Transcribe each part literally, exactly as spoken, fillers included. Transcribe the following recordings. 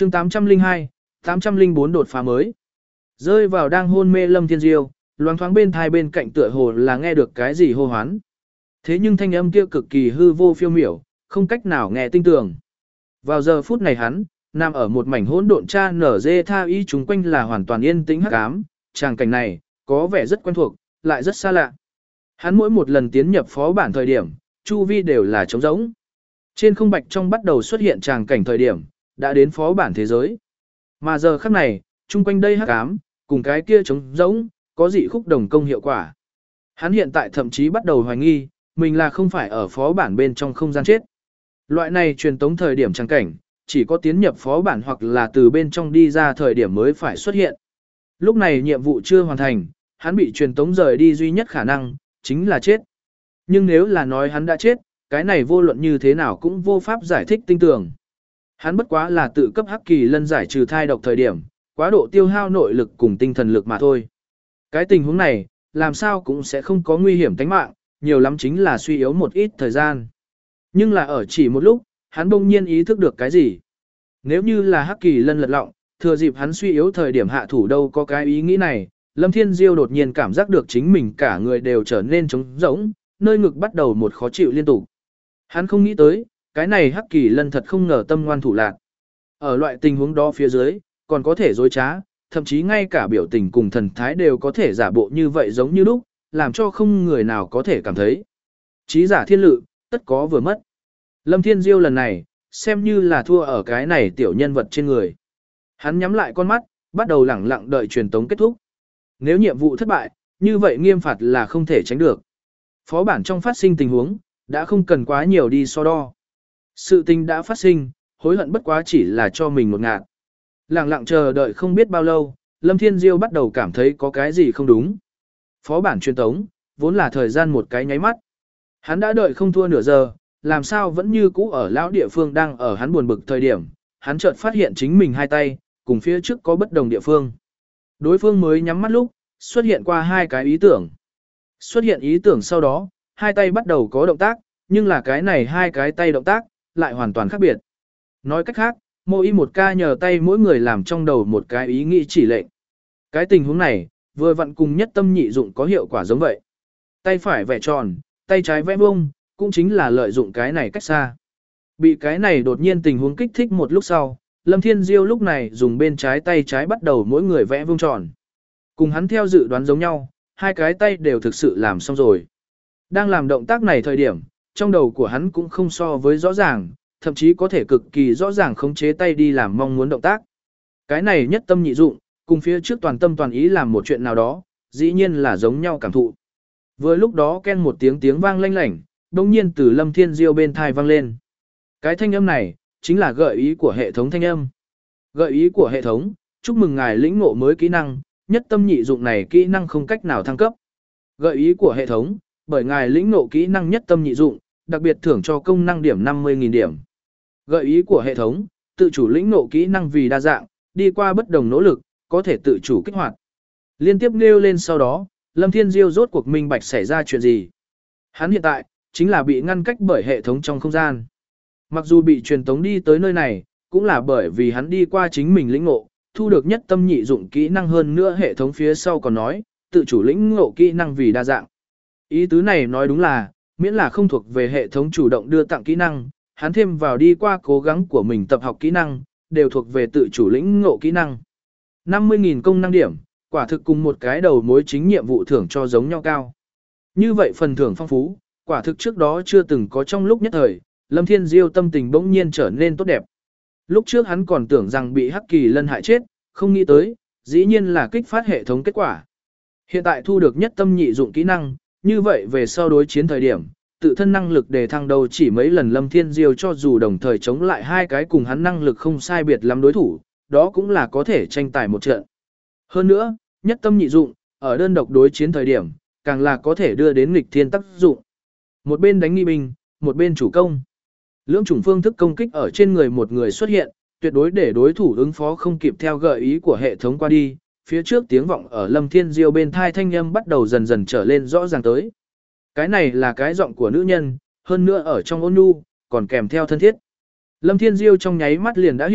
chương tám trăm linh hai, tám trăm linh bốn đột phá mới. Rơi vào đang hôn mê Lâm Thiên Diêu, loáng thoáng bên thai bên cạnh tựa hồ là nghe được cái gì hô hoán. Thế nhưng thanh âm kia cực kỳ hư vô phiêu miểu, không cách nào nghe tinh tường. Vào giờ phút này hắn, nằm ở một mảnh hỗn độn cha nở dê tha y chúng quanh là hoàn toàn yên tĩnh hắc ám, tràng cảnh này, có vẻ rất quen thuộc, lại rất xa lạ. Hắn mỗi một lần tiến nhập phó bản thời điểm, chu vi đều là trống rỗng. Trên không bạch trong bắt đầu xuất hiện tràng cảnh thời điểm, đã đến phó bản thế giới. Mà giờ khắc này, chung quanh đây hắc ám, cùng cái kia trống rỗng, có dị khúc đồng công hiệu quả. Hắn hiện tại thậm chí bắt đầu hoài nghi, mình là không phải ở phó bản bên trong không gian chết. Loại này truyền tống thời điểm tràng cảnh, chỉ có tiến nhập phó bản hoặc là từ bên trong đi ra thời điểm mới phải xuất hiện. Lúc này nhiệm vụ chưa hoàn thành, hắn bị truyền tống rời đi duy nhất khả năng, chính là chết. Nhưng nếu là nói hắn đã chết, cái này vô luận như thế nào cũng vô pháp giải thích tinh tường. Hắn bất quá là tự cấp hắc kỳ lân giải trừ thai độc thời điểm, quá độ tiêu hao nội lực cùng tinh thần lực mà thôi. Cái tình huống này, làm sao cũng sẽ không có nguy hiểm tính mạng, nhiều lắm chính là suy yếu một ít thời gian. Nhưng là ở chỉ một lúc, hắn bỗng nhiên ý thức được cái gì. Nếu như là hắc kỳ lân lật lọng, thừa dịp hắn suy yếu thời điểm hạ thủ đâu có cái ý nghĩ này, Lâm Thiên Diêu đột nhiên cảm giác được chính mình cả người đều trở nên trống rỗng, nơi ngực bắt đầu một khó chịu liên tục. Hắn không nghĩ tới, cái này hắc kỳ lân thật không ngờ tâm ngoan thủ lạc. Ở loại tình huống đó phía dưới, còn có thể dối trá, thậm chí ngay cả biểu tình cùng thần thái đều có thể giả bộ như vậy giống như lúc, làm cho không người nào có thể cảm thấy. Chí giả thiên lự, tất có vừa mất. Lâm Thiên Diêu lần này, xem như là thua ở cái này tiểu nhân vật trên người. Hắn nhắm lại con mắt, bắt đầu lẳng lặng đợi truyền tống kết thúc. Nếu nhiệm vụ thất bại, như vậy nghiêm phạt là không thể tránh được. Phó bản trong phát sinh tình huống, đã không cần quá nhiều đi so đo. Sự tình đã phát sinh, hối hận bất quá chỉ là cho mình một ngạt. Lặng lặng chờ đợi không biết bao lâu, Lâm Thiên Diêu bắt đầu cảm thấy có cái gì không đúng. Phó bản truyền tống, vốn là thời gian một cái nháy mắt. Hắn đã đợi không thua nửa giờ, làm sao vẫn như cũ ở lão địa phương đang ở hắn buồn bực thời điểm, hắn chợt phát hiện chính mình hai tay, cùng phía trước có bất đồng địa phương. Đối phương mới nhắm mắt lúc, xuất hiện qua hai cái ý tưởng. Xuất hiện ý tưởng sau đó, hai tay bắt đầu có động tác, nhưng là cái này hai cái tay động tác, lại hoàn toàn khác biệt. Nói cách khác, mỗi y một ca nhờ tay mỗi người làm trong đầu một cái ý nghĩ chỉ lệnh. Cái tình huống này, vừa vặn cùng nhất tâm nhị dụng có hiệu quả giống vậy. Tay phải vẽ tròn, tay trái vẽ vuông, cũng chính là lợi dụng cái này cách xa. Bị cái này đột nhiên tình huống kích thích một lúc sau, Lâm Thiên Diêu lúc này dùng bên trái tay trái bắt đầu mỗi người vẽ vuông tròn. Cùng hắn theo dự đoán giống nhau, hai cái tay đều thực sự làm xong rồi. Đang làm động tác này thời điểm, trong đầu của hắn cũng không so với rõ ràng, thậm chí có thể cực kỳ rõ ràng khống chế tay đi làm mong muốn động tác. Cái này nhất tâm nhị dụng, cùng phía trước toàn tâm toàn ý làm một chuyện nào đó, dĩ nhiên là giống nhau cảm thụ. Vừa lúc đó ken một tiếng tiếng vang lanh lảnh, đồng nhiên từ Lâm Thiên Diêu bên thai vang lên. Cái thanh âm này, chính là gợi ý của hệ thống thanh âm. Gợi ý của hệ thống, chúc mừng ngài lĩnh ngộ mới kỹ năng, nhất tâm nhị dụng này kỹ năng không cách nào thăng cấp. Gợi ý của hệ thống, bởi ngài lĩnh ngộ kỹ năng nhất tâm nhị dụng, đặc biệt thưởng cho công năng điểm năm mươi nghìn điểm. Gợi ý của hệ thống, tự chủ lĩnh ngộ kỹ năng vì đa dạng, đi qua bất đồng nỗ lực, có thể tự chủ kích hoạt. Liên tiếp nêu lên sau đó, Lâm Thiên Diêu rốt cuộc minh bạch xảy ra chuyện gì. Hắn hiện tại, chính là bị ngăn cách bởi hệ thống trong không gian. Mặc dù bị truyền tống đi tới nơi này, cũng là bởi vì hắn đi qua chính mình lĩnh ngộ, thu được nhất tâm nhị dụng kỹ năng hơn nữa hệ thống phía sau còn nói, tự chủ lĩnh ngộ kỹ năng vì đa dạng. Ý tứ này nói đúng là, miễn là không thuộc về hệ thống chủ động đưa tặng kỹ năng, hắn thêm vào đi qua cố gắng của mình tập học kỹ năng, đều thuộc về tự chủ lĩnh ngộ kỹ năng. năm mươi nghìn công năng điểm, quả thực cùng một cái đầu mối chính nhiệm vụ thưởng cho giống nhau cao. Như vậy phần thưởng phong phú, quả thực trước đó chưa từng có trong lúc nhất thời, Lâm Thiên Diêu tâm tình bỗng nhiên trở nên tốt đẹp. Lúc trước hắn còn tưởng rằng bị hắc kỳ lân hại chết, không nghĩ tới, dĩ nhiên là kích phát hệ thống kết quả. Hiện tại thu được nhất tâm nhị dụng kỹ năng, như vậy về sau đối chiến thời điểm, tự thân năng lực đề thăng đầu chỉ mấy lần Lâm Thiên Diêu cho dù đồng thời chống lại hai cái cùng hắn năng lực không sai biệt lắm đối thủ, đó cũng là có thể tranh tài một trận. Hơn nữa, nhất tâm nhị dụng, ở đơn độc đối chiến thời điểm, càng là có thể đưa đến nghịch thiên tác dụng. Một bên đánh nghi binh, một bên chủ công. Lưỡng chủng phương thức công kích ở trên người một người xuất hiện, tuyệt đối để đối thủ ứng phó không kịp theo gợi ý của hệ thống qua đi. Phía trước tiếng vọng ở Lâm Thiên Diêu bên thai thanh âm bắt đầu dần dần trở lên rõ ràng tới. Cái này là cái giọng của nữ nhân, hơn nữa ở trong ôn nhu, còn kèm theo thân thiết. Lâm Thiên Diêu trong nháy mắt liền đã hiểu,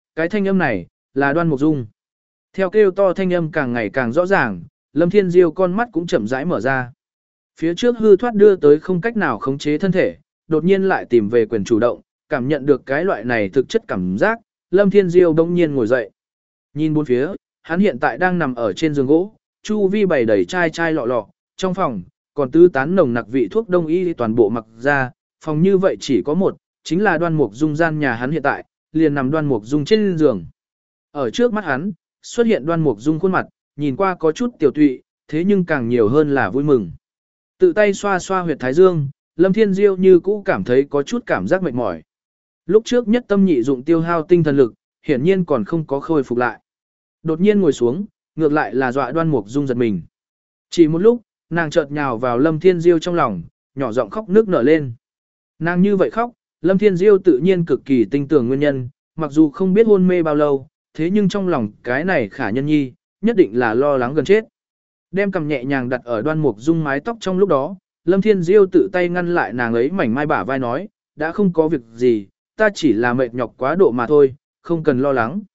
cái thanh âm này, là Đoan Mục Dung. Theo kêu to thanh âm càng ngày càng rõ ràng, Lâm Thiên Diêu con mắt cũng chậm rãi mở ra. Phía trước hư thoát đưa tới không cách nào khống chế thân thể, đột nhiên lại tìm về quyền chủ động, cảm nhận được cái loại này thực chất cảm giác, Lâm Thiên Diêu bỗng nhiên ngồi dậy. Nhìn bốn phía, hắn hiện tại đang nằm ở trên giường gỗ, chu vi bày đầy chai chai lọ lọ, trong phòng còn tứ tán nồng nặc vị thuốc đông y toàn bộ mặc ra, phòng như vậy chỉ có một, chính là Đoan Mục Dung gian nhà hắn hiện tại, liền nằm Đoan Mục Dung trên giường. Ở trước mắt hắn, xuất hiện Đoan Mục Dung khuôn mặt, nhìn qua có chút tiểu tụy, thế nhưng càng nhiều hơn là vui mừng. Tự tay xoa xoa huyệt thái dương, Lâm Thiên Diêu như cũ cảm thấy có chút cảm giác mệt mỏi. Lúc trước nhất tâm nhị dụng tiêu hao tinh thần lực, hiển nhiên còn không có khôi phục lại. Đột nhiên ngồi xuống, ngược lại là dọa Đoan Mục Dung giật mình. Chỉ một lúc, nàng chợt nhào vào Lâm Thiên Diêu trong lòng, nhỏ giọng khóc nước nở lên. Nàng như vậy khóc, Lâm Thiên Diêu tự nhiên cực kỳ tinh tường nguyên nhân, mặc dù không biết hôn mê bao lâu, thế nhưng trong lòng cái này khả nhân nhi, nhất định là lo lắng gần chết. Đem cầm nhẹ nhàng đặt ở Đoan Mục Dung mái tóc trong lúc đó, Lâm Thiên Diêu tự tay ngăn lại nàng ấy mảnh mai bả vai nói, đã không có việc gì, ta chỉ là mệt nhọc quá độ mà thôi, không cần lo lắng.